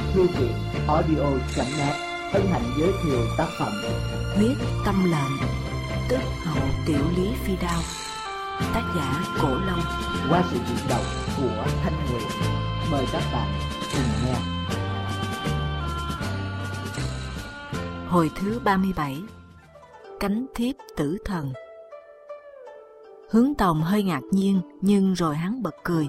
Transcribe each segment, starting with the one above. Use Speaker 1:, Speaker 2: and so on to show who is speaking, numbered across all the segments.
Speaker 1: Thư viện audio.net hân hạnh giới thiệu tác phẩm
Speaker 2: Huyết Tâm Lệnh, tức Hậu Tiểu Lý Phi Đao, tác giả Cổ Long,
Speaker 1: qua sự diễn đọc của Thanh Nguyệt. Mời các bạn cùng nghe.
Speaker 2: Hồi thứ 37. Cánh thiếp tử thần. Hướng Tòng hơi ngạc nhiên, nhưng rồi hắn bật cười.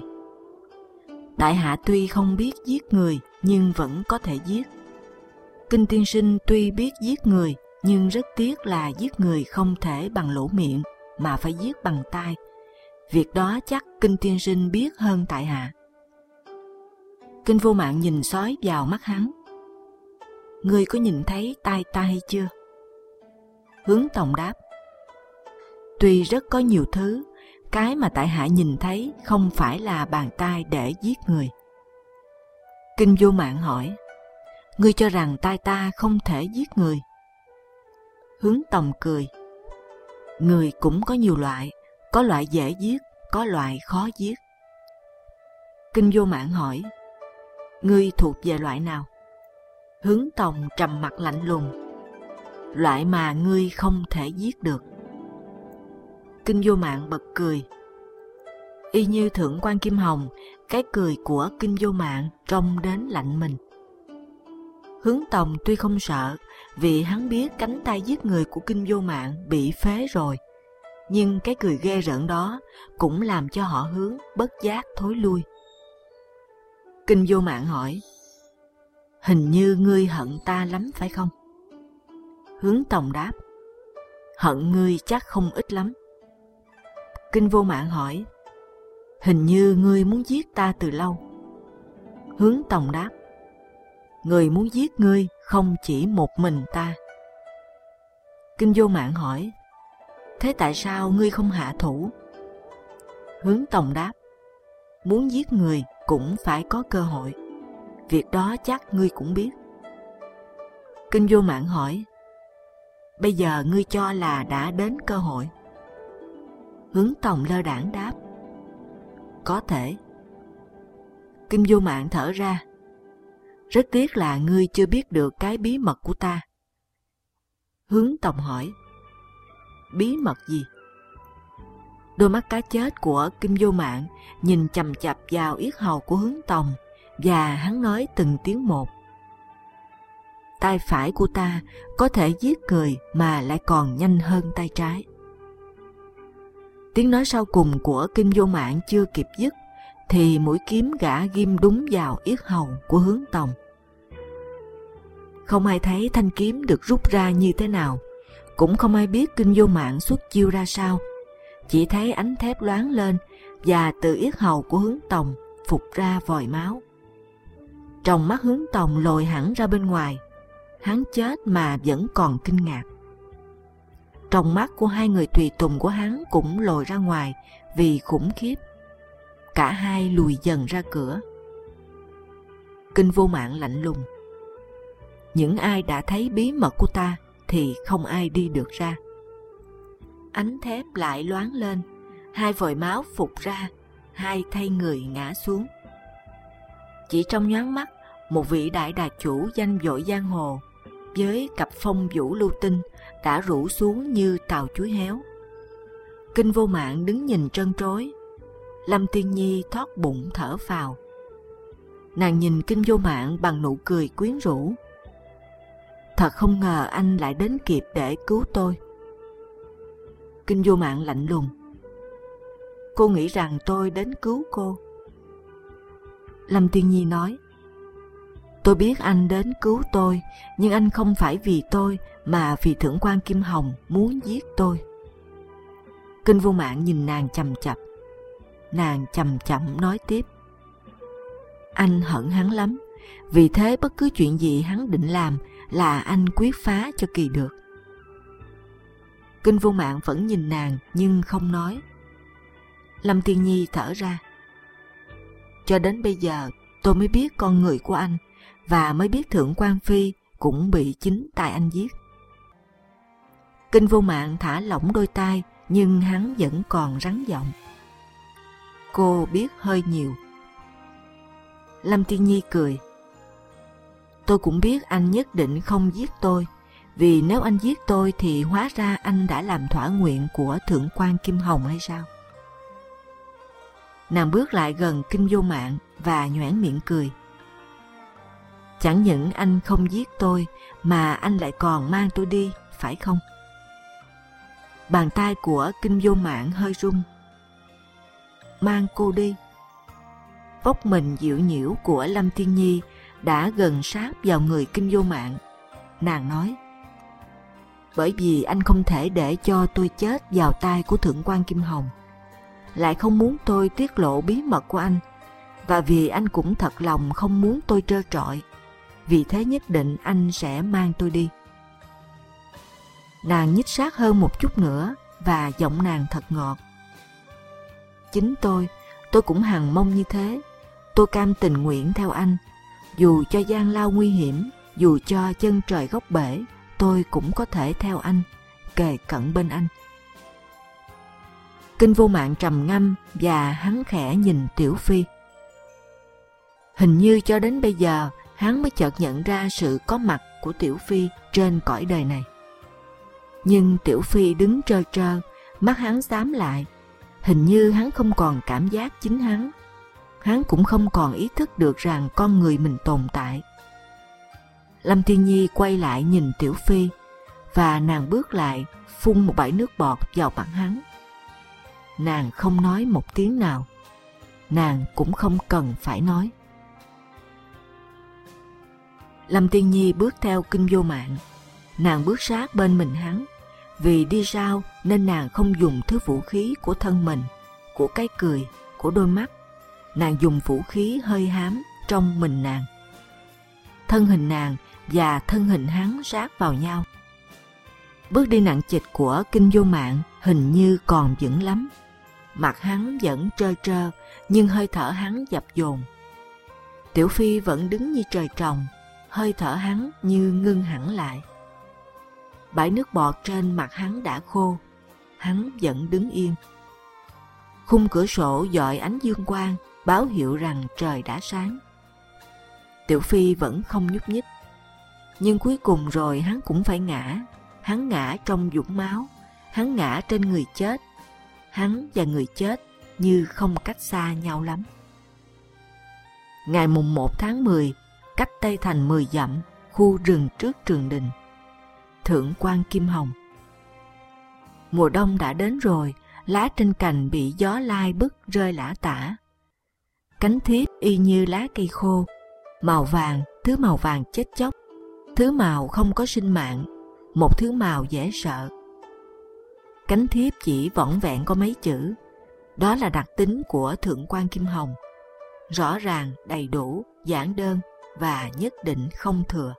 Speaker 2: Đại hạ tuy không biết giết người, nhưng vẫn có thể giết. Kinh tiên sinh tuy biết giết người, nhưng rất tiếc là giết người không thể bằng lỗ miệng, mà phải giết bằng tai. Việc đó chắc Kinh tiên sinh biết hơn tại hạ. Kinh Vô Mạng nhìn xói vào mắt hắn. Ngươi có nhìn thấy tai ta hay chưa? Hướng Tòng đáp. Tuy rất có nhiều thứ, cái mà tại hạ nhìn thấy không phải là bàn tay để giết người. Kinh Vô Mạng hỏi. Ngươi cho rằng tai ta không thể giết người? Hướng Tòng cười. Người cũng có nhiều loại, có loại dễ giết, có loại khó giết. Kinh Vô Mạng hỏi. Ngươi thuộc về loại nào? Hướng Tòng trầm mặt lạnh lùng. Loại mà ngươi không thể giết được. Kinh Vô Mạng bật cười. Y như Thượng quan Kim Hồng, cái cười của Kinh Vô Mạng trông đến lạnh mình. Hướng Tòng tuy không sợ, vì hắn biết cánh tay giết người của Kinh Vô Mạng bị phế rồi, nhưng cái cười ghê rợn đó cũng làm cho họ Hướng bất giác thối lui. Kinh Vô Mạng hỏi. Hình như ngươi hận ta lắm phải không? Hướng Tòng đáp. Hận ngươi chắc không ít lắm. Kinh Vô Mạng hỏi. Hình như ngươi muốn giết ta từ lâu. Hướng Tòng đáp. Người muốn giết ngươi không chỉ một mình ta. Kinh Vô Mạng hỏi. Thế tại sao ngươi không hạ thủ? Hướng Tòng đáp. Muốn giết người cũng phải có cơ hội. Việc đó chắc ngươi cũng biết. Kinh Vô Mạng hỏi. Bây giờ ngươi cho là đã đến cơ hội? Hướng Tòng lơ đãng đáp. Có thể. Kinh Vô Mạng thở ra. Rất tiếc là ngươi chưa biết được cái bí mật của ta. Hướng Tòng hỏi. Bí mật gì? Đôi mắt cá chết của Kinh Vô Mạng nhìn chằm chằm vào yết hầu của Hướng Tòng, và hắn nói từng tiếng một. Tay phải của ta có thể giết người mà lại còn nhanh hơn tay trái. Tiếng nói sau cùng của Kinh Vô Mạng chưa kịp dứt, thì mũi kiếm gã ghim đúng vào yết hầu của Hướng Tòng. Không ai thấy thanh kiếm được rút ra như thế nào, cũng không ai biết Kinh Vô Mạng xuất chiêu ra sao. Chỉ thấy ánh thép loáng lên, và từ yết hầu của Hướng Tòng phụt ra vòi máu. Tròng mắt Hướng Tòng lồi hẳn ra bên ngoài. Hắn chết mà vẫn còn kinh ngạc. Tròng mắt của hai người tùy tùng của hắn cũng lồi ra ngoài vì khủng khiếp. Cả hai lùi dần ra cửa. Kinh Vô Mạng lạnh lùng. Những ai đã thấy bí mật của ta thì không ai đi được ra. Ánh thép lại loáng lên, hai vòi máu phụt ra, hai thay người ngã xuống. Chỉ trong nhoáng mắt, một vị đại đà chủ danh vội giang hồ với cặp phong vũ lưu tinh đã rủ xuống như tàu chuối héo. Kinh Vô Mạng đứng nhìn trân trối. Lâm Tiên Nhi thoát bụng thở phào. Nàng nhìn Kinh Vô Mạng bằng nụ cười quyến rũ. Thật không ngờ anh lại đến kịp để cứu tôi. Kinh Vô Mạng lạnh lùng. Cô nghĩ rằng tôi đến cứu cô? Lâm Tiên Nhi nói. Tôi biết anh đến cứu tôi, nhưng anh không phải vì tôi mà vì Thượng quan Kim Hồng muốn giết tôi. Kinh Vô Mạng nhìn nàng chằm chằm. Nàng chậm chậm nói tiếp. Anh hận hắn lắm, vì thế bất cứ chuyện gì hắn định làm là anh quyết phá cho kỳ được. Kinh Vô Mạng vẫn nhìn nàng nhưng không nói. Lâm Tiên Nhi thở ra. Cho đến bây giờ tôi mới biết con người của anh, và mới biết Thượng quan Phi cũng bị chính tay anh giết. Kinh Vô Mạng thả lỏng đôi tay, nhưng hắn vẫn còn rắn giọng. Cô biết hơi nhiều. Lâm Tiên Nhi cười. Tôi cũng biết anh nhất định không giết tôi, vì nếu anh giết tôi thì hóa ra anh đã làm thỏa nguyện của Thượng quan Kim Hồng hay sao? Nàng bước lại gần Kinh Vô Mạng và nhoẻn miệng cười. Chẳng những anh không giết tôi mà anh lại còn mang tôi đi, phải không? Bàn tay của Kinh Vô Mạng hơi rung. Mang cô đi? Vóc mình dịu nhiễu của Lâm Tiên Nhi đã gần sát vào người Kinh Vô Mạng. Nàng nói, bởi vì anh không thể để cho tôi chết vào tay của Thượng quan Kim Hồng, lại không muốn tôi tiết lộ bí mật của anh, và vì anh cũng thật lòng không muốn tôi trơ trọi, vì thế nhất định anh sẽ mang tôi đi. Nàng nhích sát hơn một chút nữa và giọng nàng thật ngọt. Chính tôi cũng hằng mong như thế. Tôi cam tình nguyện theo anh, dù cho gian lao nguy hiểm, dù cho chân trời góc bể, tôi cũng có thể theo anh, kề cận bên anh. Kinh Vô Mạng trầm ngâm và hắn khẽ nhìn Tiểu Phi. Hình như cho đến bây giờ hắn mới chợt nhận ra sự có mặt của Tiểu Phi trên cõi đời này. Nhưng Tiểu Phi đứng trơ trơ, mắt hắn xám lại. Hình như hắn không còn cảm giác chính hắn. Hắn cũng không còn ý thức được rằng con người mình tồn tại. Lâm Tiên Nhi quay lại nhìn Tiểu Phi, và nàng bước lại phun một bãi nước bọt vào mặt hắn. Nàng không nói một tiếng nào. Nàng cũng không cần phải nói. Lâm Tiên Nhi bước theo Kinh Vô Mạng. Nàng bước sát bên mình hắn. Vì đi sau nên nàng không dùng thứ vũ khí của thân mình, của cái cười, của đôi mắt. Nàng dùng vũ khí hơi hám trong mình nàng. Thân hình nàng và thân hình hắn sát vào nhau. Bước đi nặng trịch của Kinh Vô Mạng hình như còn vững lắm. Mặt hắn vẫn trơ trơ, nhưng hơi thở hắn dập dồn. Tiểu Phi vẫn đứng như trời trồng, hơi thở hắn như ngưng hẳn lại. Bãi nước bọt trên mặt hắn đã khô, hắn vẫn đứng yên. Khung cửa sổ dọi ánh dương quang, báo hiệu rằng trời đã sáng. Tiểu Phi vẫn không nhúc nhích. Nhưng cuối cùng rồi hắn cũng phải ngã. Hắn ngã trong vũng máu, hắn ngã trên người chết. Hắn và người chết như không cách xa nhau lắm. Ngày mùng 1 tháng 10, cách Tây Thành 10 dặm, khu rừng trước Trường Đình. Thượng quan Kim Hồng. Mùa đông đã đến rồi, lá trên cành bị gió lai bức rơi lả tả. Cánh thiếp y như lá cây khô, màu vàng, thứ màu vàng chết chóc, thứ màu không có sinh mạng, một thứ màu dễ sợ. Cánh thiếp chỉ vỏn vẹn có mấy chữ, đó là đặc tính của Thượng quan Kim Hồng, rõ ràng, đầy đủ, giản đơn và nhất định không thừa.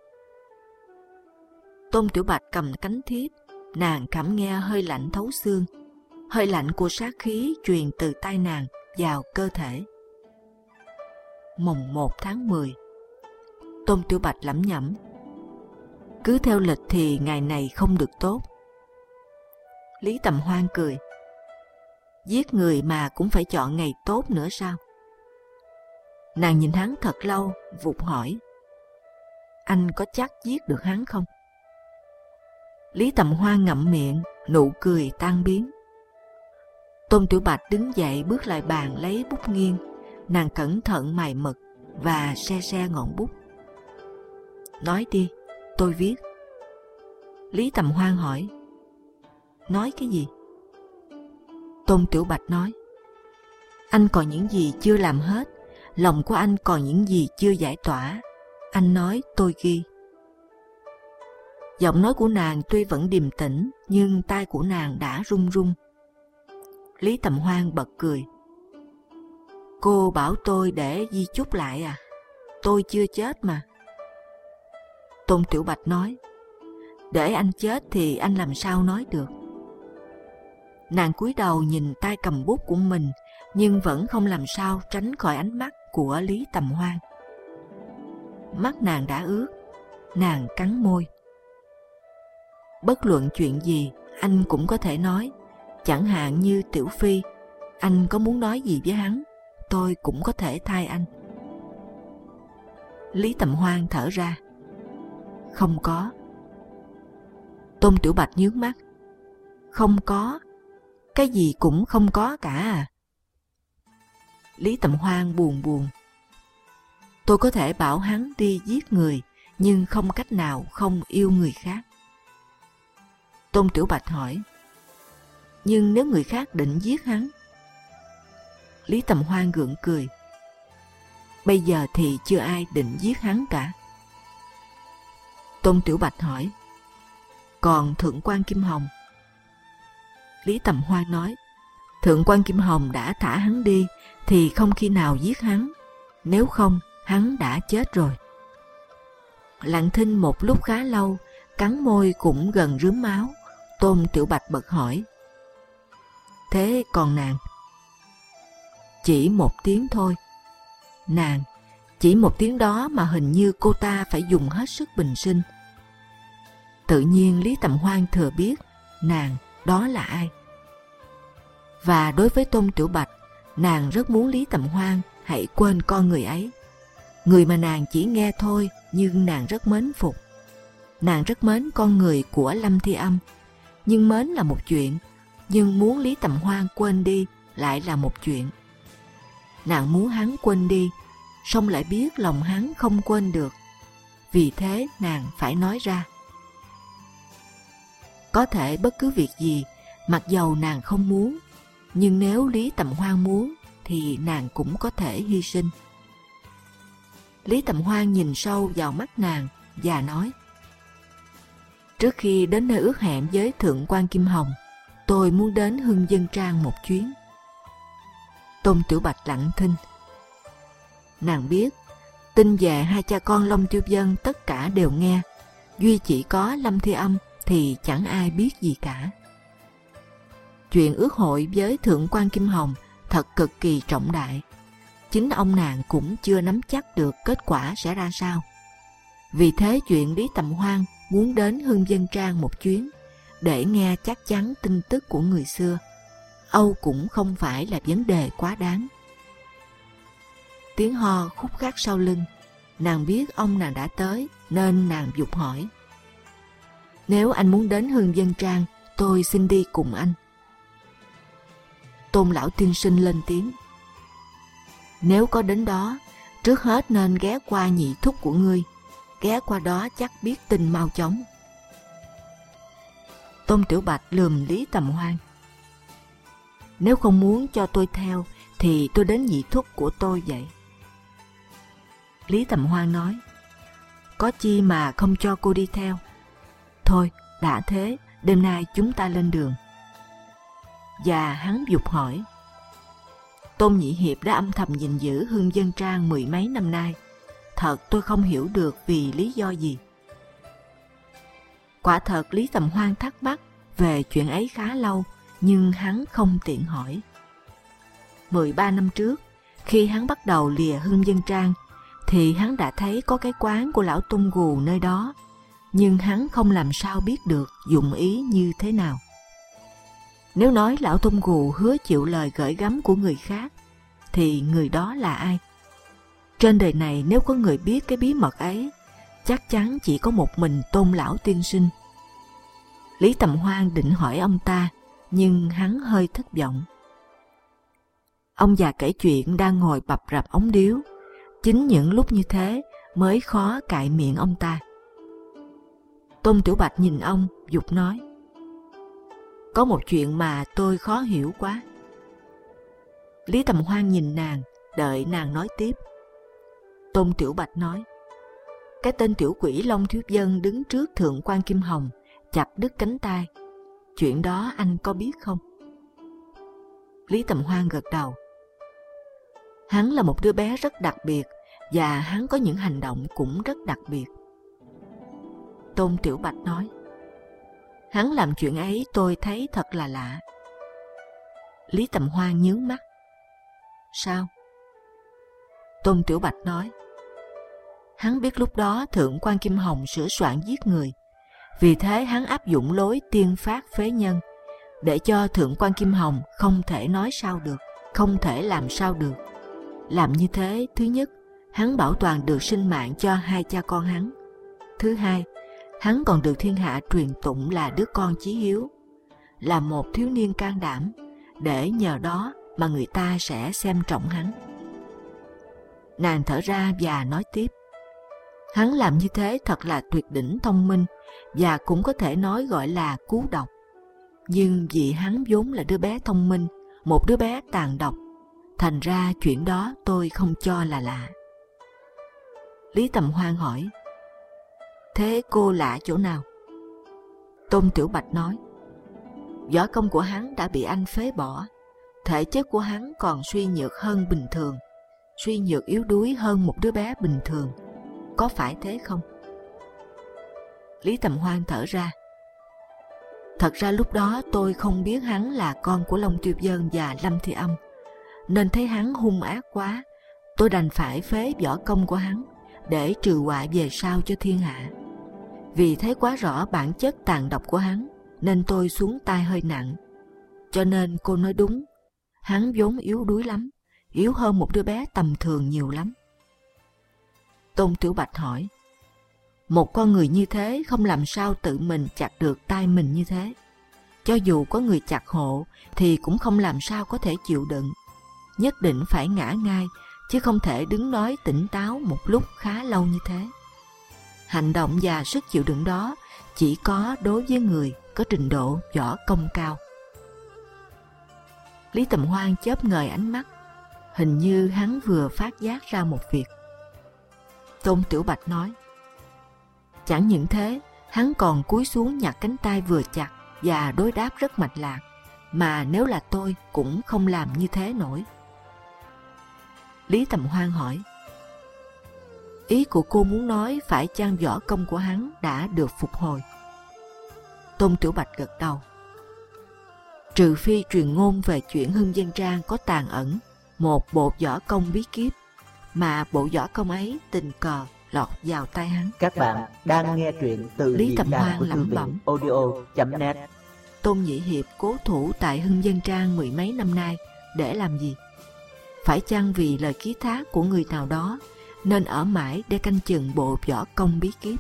Speaker 2: Tôn Tiểu Bạch cầm cánh thiếp, nàng cảm nghe hơi lạnh thấu xương, hơi lạnh của sát khí truyền từ tay nàng vào cơ thể. Mùng 1 tháng 10. Tôn Tiểu Bạch lẩm nhẩm, cứ theo lịch thì ngày này không được tốt. Lý Tầm Hoan cười, giết người mà cũng phải chọn ngày tốt nữa sao? Nàng nhìn hắn thật lâu, vụt hỏi, anh có chắc giết được hắn không? Lý Tầm Hoan ngậm miệng, nụ cười tan biến. Tôn Tiểu Bạch đứng dậy bước lại bàn lấy bút nghiêng, nàng cẩn thận mài mực và se se ngọn bút. Nói đi, tôi viết. Lý Tầm Hoan hỏi, nói cái gì? Tôn Tiểu Bạch nói, anh còn những gì chưa làm hết, lòng của anh còn những gì chưa giải tỏa. Anh nói tôi ghi. Giọng nói của nàng tuy vẫn điềm tĩnh, nhưng tai của nàng đã run run. Lý Tầm Hoan bật cười. Cô bảo tôi để di chúc lại à? Tôi chưa chết mà. Tôn Tiểu Bạch nói, để anh chết thì anh làm sao nói được. Nàng cúi đầu nhìn tay cầm bút của mình, nhưng vẫn không làm sao tránh khỏi ánh mắt của Lý Tầm Hoan. Mắt nàng đã ướt, nàng cắn môi. Bất luận chuyện gì, anh cũng có thể nói. Chẳng hạn như Tiểu Phi, anh có muốn nói gì với hắn, tôi cũng có thể thay anh. Lý Tầm Hoan thở ra. Không có. Tôn Tiểu Bạch nhướng mắt. Không có? Cái gì cũng không có cả à? Lý Tầm Hoan buồn buồn. Tôi có thể bảo hắn đi giết người, nhưng không cách nào không yêu người khác. Tôn Tiểu Bạch hỏi. Nhưng nếu người khác định giết hắn? Lý Tầm Hoan gượng cười. Bây giờ thì chưa ai định giết hắn cả. Tôn Tiểu Bạch hỏi. Còn Thượng quan Kim Hồng? Lý Tầm Hoan nói. Thượng quan Kim Hồng đã thả hắn đi thì không khi nào giết hắn. Nếu không, hắn đã chết rồi. Lặng thinh một lúc khá lâu, cắn môi cũng gần rướm máu. Tôn Tiểu Bạch bật hỏi. Thế còn nàng? Chỉ một tiếng thôi. Nàng? Chỉ một tiếng đó mà hình như cô ta phải dùng hết sức bình sinh. Tự nhiên Lý Tầm Hoan thừa biết nàng đó là ai. Và đối với Tôn Tiểu Bạch, nàng rất muốn Lý Tầm Hoan hãy quên con người ấy. Người mà nàng chỉ nghe thôi, nhưng nàng rất mến phục. Nàng rất mến con người của Lâm Thi Âm. Nhưng mến là một chuyện, nhưng muốn Lý Tầm Hoan quên đi lại là một chuyện. Nàng muốn hắn quên đi, song lại biết lòng hắn không quên được. Vì thế nàng phải nói ra. Có thể bất cứ việc gì, mặc dầu nàng không muốn, nhưng nếu Lý Tầm Hoan muốn, thì nàng cũng có thể hy sinh. Lý Tầm Hoan nhìn sâu vào mắt nàng và nói. Trước khi đến nơi ước hẹn với Thượng quan Kim Hồng, tôi muốn đến Hưng Dân Trang một chuyến. Tôn Tiểu Bạch lặng thinh. Nàng biết, tin về hai cha con Long Tiêu Vân tất cả đều nghe, duy chỉ có Lâm Thi Âm thì chẳng ai biết gì cả. Chuyện ước hội với Thượng quan Kim Hồng thật cực kỳ trọng đại. Chính ông nàng cũng chưa nắm chắc được kết quả sẽ ra sao. Vì thế chuyện Lý Tầm Hoan muốn đến Hưng Dân Trang một chuyến để nghe chắc chắn tin tức của người xưa, âu cũng không phải là vấn đề quá đáng. Tiếng ho khúc khắc sau lưng. Nàng biết ông nàng đã tới nên nàng vụt hỏi. Nếu anh muốn đến Hưng Dân Trang, tôi xin đi cùng anh. Tôn lão tiên sinh lên tiếng. Nếu có đến đó, trước hết nên ghé qua nhị thúc của ngươi. Ghé qua đó chắc biết tin mau chóng. Tôn Tiểu Bạch lườm Lý Tầm Hoan. Nếu không muốn cho tôi theo, thì tôi đến nhị thúc của tôi vậy. Lý Tầm Hoan nói. Có chi mà không cho cô đi theo. Thôi, đã thế, đêm nay chúng ta lên đường. Và hắn vụt hỏi. Tôn Nhị Hiệp đã âm thầm gìn giữ Hưng Dân Trang mười mấy năm nay. Thật tôi không hiểu được vì lý do gì. Quả thật Lý Tầm Hoan thắc mắc về chuyện ấy khá lâu, nhưng hắn không tiện hỏi. 13 năm trước, khi hắn bắt đầu lìa Hưng Dân Trang, thì hắn đã thấy có cái quán của lão Tung Gù nơi đó, nhưng hắn không làm sao biết được dụng ý như thế nào. Nếu nói lão Tung Gù hứa chịu lời gởi gắm của người khác, thì người đó là ai? Trên đời này nếu có người biết cái bí mật ấy, chắc chắn chỉ có một mình Tôn lão tiên sinh. Lý Tầm Hoan định hỏi ông ta, nhưng hắn hơi thất vọng. Ông già kể chuyện đang ngồi bập rập ống điếu. Chính những lúc như thế mới khó cạy miệng ông ta. Tôn Tiểu Bạch nhìn ông, vụt nói. Có một chuyện mà tôi khó hiểu quá. Lý Tầm Hoan nhìn nàng, đợi nàng nói tiếp. Tôn Tiểu Bạch nói. Cái tên tiểu quỷ Long Thiếu Dân đứng trước Thượng quan Kim Hồng, chặt đứt cánh tay. Chuyện đó anh có biết không? Lý Tầm Hoan gật đầu. Hắn là một đứa bé rất đặc biệt, và hắn có những hành động cũng rất đặc biệt. Tôn Tiểu Bạch nói. Hắn làm chuyện ấy tôi thấy thật là lạ. Lý Tầm Hoan nhướng mắt. Sao? Tôn Tiểu Bạch nói. Hắn biết lúc đó Thượng quan Kim Hồng sửa soạn giết người, vì thế hắn áp dụng lối tiên phát phế nhân, để cho Thượng quan Kim Hồng không thể nói sao được, không thể làm sao được. Làm như thế, thứ nhất, hắn bảo toàn được sinh mạng cho hai cha con hắn. Thứ hai, Hắn còn được thiên hạ truyền tụng là đứa con chí hiếu, là một thiếu niên can đảm, để nhờ đó mà người ta sẽ xem trọng hắn. Nàng thở ra và nói tiếp. Hắn làm như thế thật là tuyệt đỉnh thông minh, và cũng có thể nói gọi là cú độc. Nhưng vì hắn vốn là đứa bé thông minh, một đứa bé tàn độc, thành ra chuyện đó tôi không cho là lạ. Lý Tầm Hoan hỏi, thế cô lạ chỗ nào? Tôn Tiểu Bạch nói, võ công của hắn đã bị anh phế bỏ, thể chất của hắn còn suy nhược hơn bình thường, suy nhược yếu đuối hơn một đứa bé bình thường. Có phải thế không? Lý Tầm Hoan thở ra. Thật ra lúc đó tôi không biết hắn là con của Long Tiêu Vân và Lâm Thi Âm, nên thấy hắn hung ác quá, tôi đành phải phế võ công của hắn để trừ họa về sau cho thiên hạ. Vì thấy quá rõ bản chất tàn độc của hắn, nên tôi xuống tay hơi nặng. Cho nên cô nói đúng, hắn vốn yếu đuối lắm, yếu hơn một đứa bé tầm thường nhiều lắm. Tôn Tiểu Bạch hỏi, một con người như thế không làm sao tự mình chặt được tay mình như thế. Cho dù có người chặt hộ thì cũng không làm sao có thể chịu đựng. Nhất định phải ngã ngay, chứ không thể đứng nói tỉnh táo một lúc khá lâu như thế. Hành động và sức chịu đựng đó chỉ có đối với người có trình độ võ công cao. Lý Tầm Hoan chớp ngời ánh mắt, hình như hắn vừa phát giác ra một việc. Tôn Tiểu Bạch nói, chẳng những thế, hắn còn cúi xuống nhặt cánh tay vừa chặt và đối đáp rất mạch lạc, mà nếu là tôi cũng không làm như thế nổi. Lý Tầm Hoan hỏi, ý của cô muốn nói phải chăng võ công của hắn đã được phục hồi? Tôn Tiểu Bạch gật đầu. Trừ phi truyền ngôn về chuyện Hưng Vân Trang có tàn ẩn một bộ võ công bí kíp, mà bộ võ công ấy tình cờ lọt vào tay hắn.
Speaker 1: Các bạn đang nghe truyện từ
Speaker 2: Lý Tầm
Speaker 1: diễn đàn
Speaker 2: Hoan
Speaker 1: của
Speaker 2: lẩm
Speaker 1: thư
Speaker 2: bẩm.
Speaker 1: viện audio.net.
Speaker 2: Tôn Nhị Hiệp cố thủ tại Hưng Vân Trang mười mấy năm nay để làm gì? Phải chăng vì lời ký thác của người nào đó nên ở mãi để canh chừng bộ võ công bí kíp?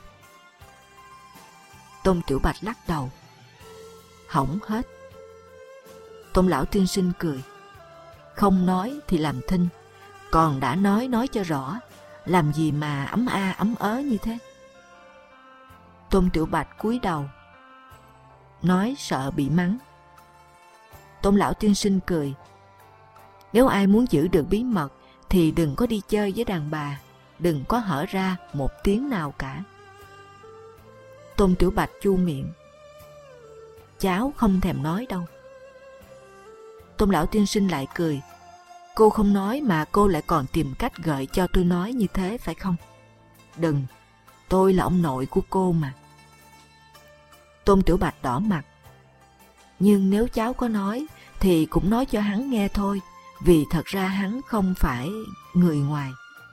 Speaker 2: Tôn Tiểu Bạch lắc đầu. Hỏng hết. Tôn Lão Tiên Sinh cười. Không nói thì làm thinh, còn đã nói cho rõ, làm gì mà ấm a ấm ớ như thế? Tôn Tiểu Bạch cúi đầu, nói sợ bị mắng. Tôn Lão Tiên Sinh cười. Nếu ai muốn giữ được bí mật thì đừng có đi chơi với đàn bà, đừng có hở ra một tiếng nào cả. Tôn Tiểu Bạch chu miệng. Cháu không thèm nói đâu. Tôn Lão Tiên Sinh lại cười. Cô không nói mà cô lại còn tìm cách gợi cho tôi nói như thế phải không? Đừng, tôi là ông nội của cô mà. Tôn Tiểu Bạch đỏ mặt. Nhưng nếu cháu có nói thì cũng nói cho hắn nghe thôi, vì thật ra hắn không phải người ngoài.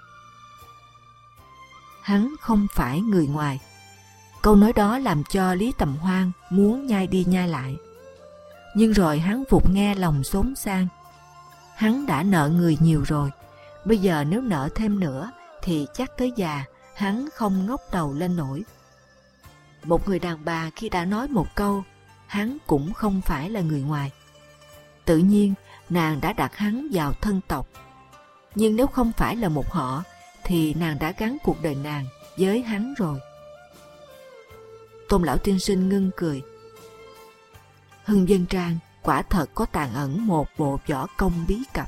Speaker 2: Hắn không phải người ngoài. Câu nói đó làm cho Lý Tầm Hoan muốn nhai đi nhai lại. Nhưng rồi hắn vụt nghe lòng xốn sang. Hắn đã nợ người nhiều rồi, bây giờ nếu nợ thêm nữa thì chắc tới già hắn không ngóc đầu lên nổi. Một người đàn bà khi đã nói một câu, hắn cũng không phải là người ngoài. Tự nhiên nàng đã đặt hắn vào thân tộc. Nhưng nếu không phải là một họ thì nàng đã gắn cuộc đời nàng với hắn rồi. Tôn Lão Tiên Sinh ngưng cười. Hưng Vân Trang quả thật có tàn ẩn một bộ võ công bí cập.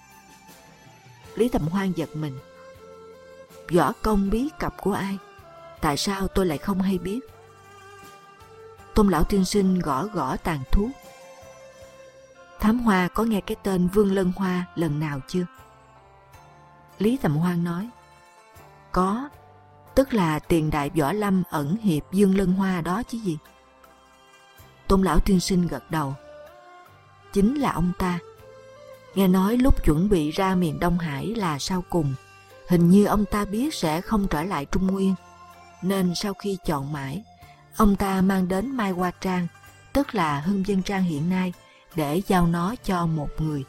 Speaker 2: Lý Tầm Hoan giật mình. Võ công bí cập của ai? Tại sao tôi lại không hay biết? Tôn Lão Tiên Sinh gõ gõ tàn thuốc. Thám Hoa có nghe cái tên Vương Lân Hoa lần nào chưa? Lý Tầm Hoan nói. Có, tức là tiền đại võ lâm ẩn hiệp Dương Lân Hoa đó chứ gì? Tôn Lão Tiên Sinh gật đầu. Chính là ông ta. Nghe nói lúc chuẩn bị ra miền Đông Hải là sau cùng, hình như ông ta biết sẽ không trở lại Trung Nguyên, nên sau khi chọn mãi, ông ta mang đến Mai Hoa Trang, tức là Hưng Vân Trang hiện nay, để giao nó cho một người.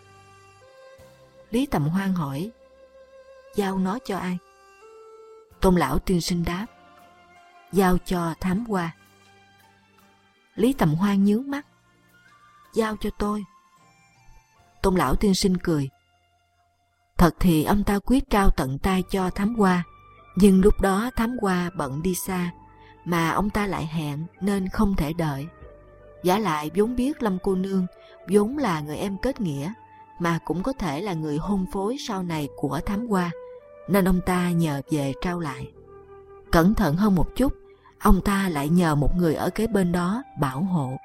Speaker 2: Lý Tầm Hoan hỏi, giao nó cho ai? Tôn Lão Tiên Sinh đáp, giao cho thám hoa. Lý Tầm Hoan nhướng mắt. Giao cho tôi. Tôn lão tiên sinh cười. Thật thì ông ta quyết trao tận tay cho thám hoa, nhưng lúc đó thám hoa bận đi xa, mà ông ta lại hẹn nên không thể đợi. Vả lại vốn biết Lâm cô nương vốn là người em kết nghĩa, mà cũng có thể là người hôn phối sau này của thám hoa, nên ông ta nhờ về trao lại. Cẩn thận hơn một chút, ông ta lại nhờ một người ở kế bên đó bảo hộ.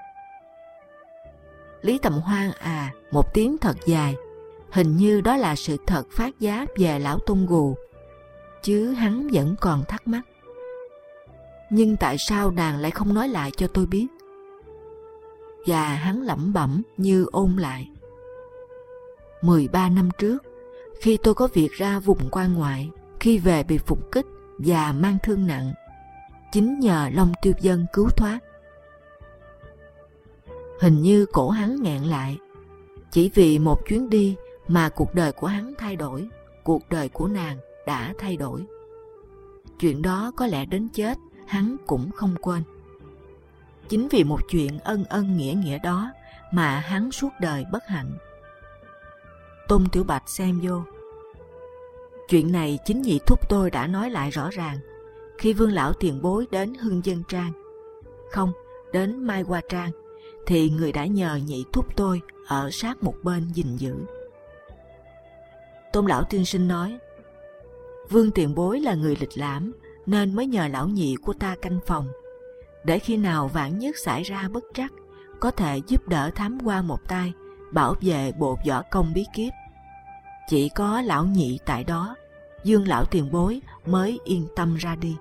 Speaker 2: Lý Tầm Hoan một tiếng thật dài, hình như đó là sự thật phát giác về lão Tôn Gù, chứ hắn vẫn còn thắc mắc. Nhưng tại sao nàng lại không nói lại cho tôi biết? Và hắn lẩm bẩm như ôn lại. 13 năm trước, khi tôi có việc ra vùng quan ngoại, khi về bị phục kích và mang thương nặng, chính nhờ Long Tiêu Vân cứu thoát. Hình như cổ hắn nghẹn lại. Chỉ vì một chuyến đi mà cuộc đời của hắn thay đổi, cuộc đời của nàng đã thay đổi. Chuyện đó có lẽ đến chết hắn cũng không quên. Chính vì một chuyện ân ân nghĩa nghĩa đó mà hắn suốt đời bất hạnh. Tôn Tiểu Bạch xem vô. Chuyện này chính nhị thúc tôi đã nói lại rõ ràng khi Vương lão tiền bối đến Hưng Dân Trang, không, đến Mai Hoa Trang, thì người đã nhờ nhị thúc tôi ở sát một bên gìn giữ. Tôn lão tiên sinh nói, Vương tiền bối là người lịch lãm nên mới nhờ lão nhị của ta canh phòng, để khi nào vạn nhất xảy ra bất trắc, có thể giúp đỡ thám hoa một tay, bảo vệ bộ võ công bí kíp. Chỉ có lão nhị tại đó, Dương lão tiền bối mới yên tâm ra đi.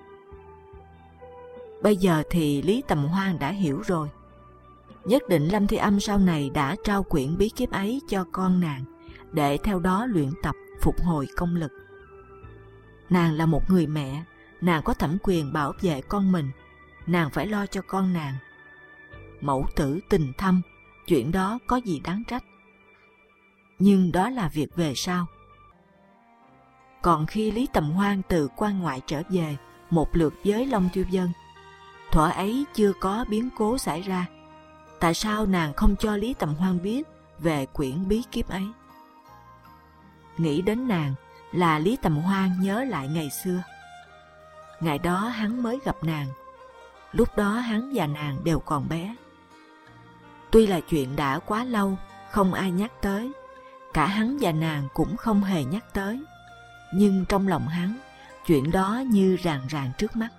Speaker 2: Bây giờ thì Lý Tầm Hoan đã hiểu rồi. Nhất định Lâm Thi Âm sau này đã trao quyển bí kíp ấy cho con nàng, để theo đó luyện tập phục hồi công lực. Nàng là một người mẹ, nàng có thẩm quyền bảo vệ con mình, nàng phải lo cho con nàng. Mẫu tử tình thâm, chuyện đó có gì đáng trách. Nhưng đó là việc về sau. Còn khi Lý Tầm Hoan từ quan ngoại trở về một lượt với Long Tiêu Vân, thuở ấy chưa có biến cố xảy ra, tại sao nàng không cho Lý Tầm Hoan biết về quyển bí kíp ấy? Nghĩ đến nàng là Lý Tầm Hoan nhớ lại ngày xưa. Ngày đó hắn mới gặp nàng, lúc đó hắn và nàng đều còn bé. Tuy là chuyện đã quá lâu, không ai nhắc tới, cả hắn và nàng cũng không hề nhắc tới, nhưng trong lòng hắn, chuyện đó như ràng ràng trước mắt.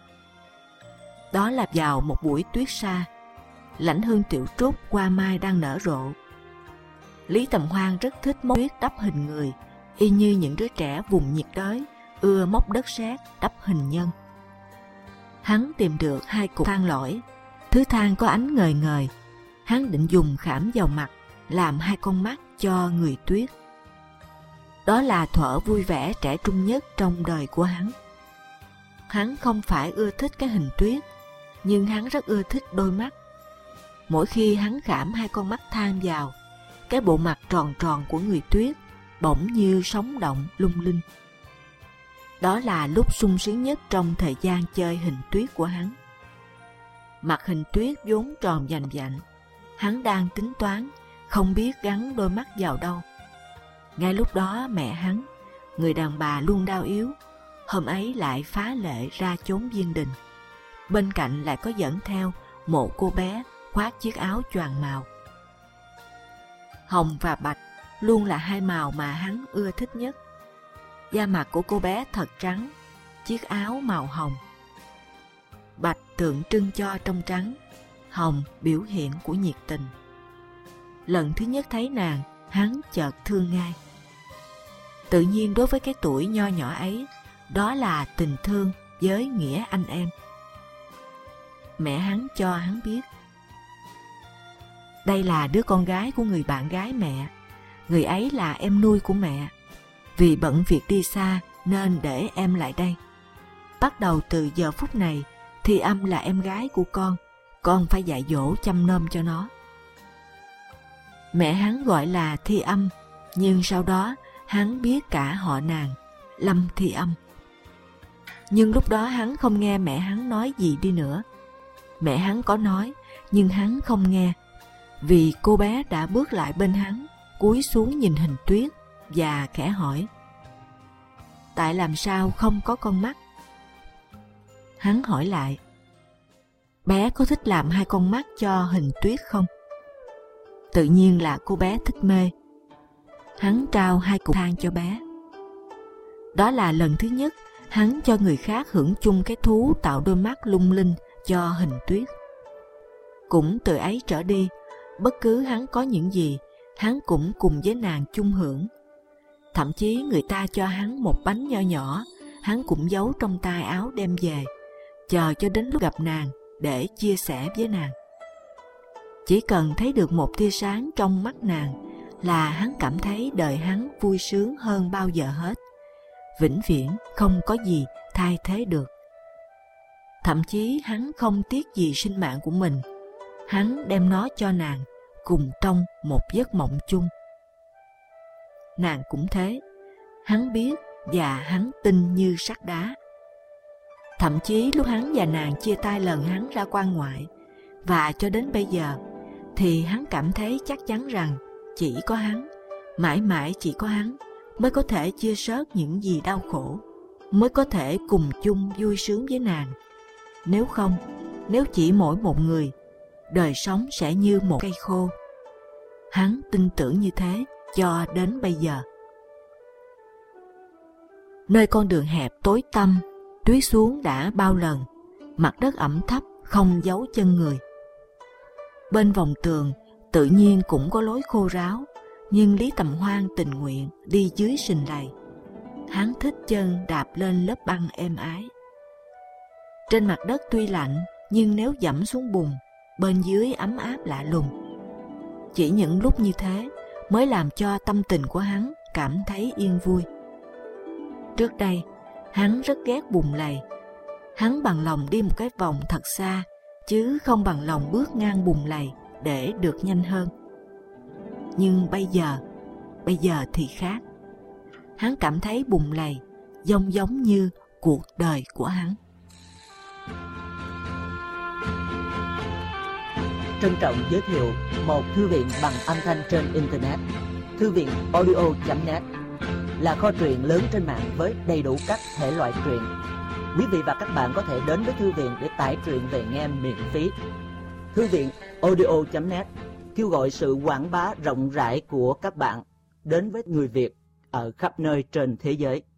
Speaker 2: Đó là vào một buổi tuyết sa, lãnh hương tiểu trúc hoa mai đang nở rộ. Lý Tầm Hoan rất thích móc tuyết đắp hình người, y như những đứa trẻ vùng nhiệt đới ưa móc đất sét đắp hình nhân. Hắn tìm được 2 cục than lõi, thứ than có ánh ngời ngời. Hắn định dùng khảm vào mặt, làm 2 con mắt cho người tuyết. Đó là thuở vui vẻ trẻ trung nhất trong đời của hắn. Hắn không phải ưa thích cái hình tuyết, nhưng hắn rất ưa thích đôi mắt. Mỗi khi hắn khảm 2 con mắt than vào, cái bộ mặt tròn tròn của người tuyết bỗng như sống động lung linh. Đó là lúc sung sướng nhất trong thời gian chơi hình tuyết của hắn. Mặt hình tuyết vốn tròn vành vạnh, hắn đang tính toán không biết gắn đôi mắt vào đâu. Ngay lúc đó mẹ hắn, người đàn bà luôn đau yếu, hôm ấy lại phá lệ ra chốn viên đình. Bên cạnh lại có dẫn theo một cô bé khoác chiếc áo choàng màu. Hồng và bạch luôn là 2 màu mà hắn ưa thích nhất. Da mặt của cô bé thật trắng, chiếc áo màu hồng. Bạch tượng trưng cho trong trắng, hồng biểu hiện của nhiệt tình. Lần thứ nhất thấy nàng, hắn chợt thương ngay. Tự nhiên đối với cái tuổi nho nhỏ ấy, đó là tình thương với nghĩa anh em. Mẹ hắn cho hắn biết, đây là đứa con gái của người bạn gái mẹ, người ấy là em nuôi của mẹ. Vì bận việc đi xa nên để em lại đây. Bắt đầu từ giờ phút này, Thi Âm là em gái của con phải dạy dỗ chăm nom cho nó. Mẹ hắn gọi là Thi Âm, nhưng sau đó hắn biết cả họ nàng, Lâm Thi Âm. Nhưng lúc đó hắn không nghe mẹ hắn nói gì đi nữa. Mẹ hắn có nói, nhưng hắn không nghe, vì cô bé đã bước lại bên hắn, cúi xuống nhìn hình tuyết và khẽ hỏi: tại làm sao không có con mắt? Hắn hỏi lại: bé có thích làm 2 con mắt cho hình tuyết không? Tự nhiên là cô bé thích mê. Hắn trao 2 cục than cho bé. Đó là lần thứ nhất hắn cho người khác hưởng chung cái thú tạo đôi mắt lung linh cho hình tuyết. Cũng từ ấy trở đi, bất cứ hắn có những gì, hắn cũng cùng với nàng chung hưởng. Thậm chí người ta cho hắn một bánh nho nhỏ, hắn cũng giấu trong tay áo đem về, chờ cho đến lúc gặp nàng để chia sẻ với nàng. Chỉ cần thấy được một tia sáng trong mắt nàng là hắn cảm thấy đời hắn vui sướng hơn bao giờ hết, vĩnh viễn không có gì thay thế được. Thậm chí hắn không tiếc gì sinh mạng của mình, hắn đem nó cho nàng cùng trong một giấc mộng chung. Nàng cũng thế, hắn biết và hắn tin như sắt đá. Thậm chí lúc hắn và nàng chia tay lần hắn ra quan ngoại, và cho đến bây giờ, thì hắn cảm thấy chắc chắn rằng chỉ có hắn, mãi mãi chỉ có hắn mới có thể chia sớt những gì đau khổ, mới có thể cùng chung vui sướng với nàng. Nếu không, nếu chỉ mỗi một người, đời sống sẽ như một cây khô. Hắn tin tưởng như thế cho đến bây giờ. Nơi con đường hẹp tối tăm, tuyết xuống đã bao lần, mặt đất ẩm thấp không dấu chân người. Bên vòng tường tự nhiên cũng có lối khô ráo, nhưng Lý Tầm Hoan tình nguyện đi dưới sình lầy. Hắn thích chân đạp lên lớp băng êm ái. Trên mặt đất tuy lạnh, nhưng nếu dẫm xuống bùn, bên dưới ấm áp lạ lùng. Chỉ những lúc như thế mới làm cho tâm tình của hắn cảm thấy yên vui. Trước đây, hắn rất ghét bùn lầy. Hắn bằng lòng đi một cái vòng thật xa, chứ không bằng lòng bước ngang bùn lầy để được nhanh hơn. Nhưng bây giờ thì khác. Hắn cảm thấy bùn lầy giống như cuộc đời của hắn.
Speaker 1: Trân trọng giới thiệu một thư viện bằng âm thanh trên Internet. Thư viện audio.net là kho truyện lớn trên mạng với đầy đủ các thể loại truyện. Quý vị và các bạn có thể đến với thư viện để tải truyện về nghe miễn phí. Thư viện audio.net kêu gọi sự quảng bá rộng rãi của các bạn đến với người Việt ở khắp nơi trên thế giới.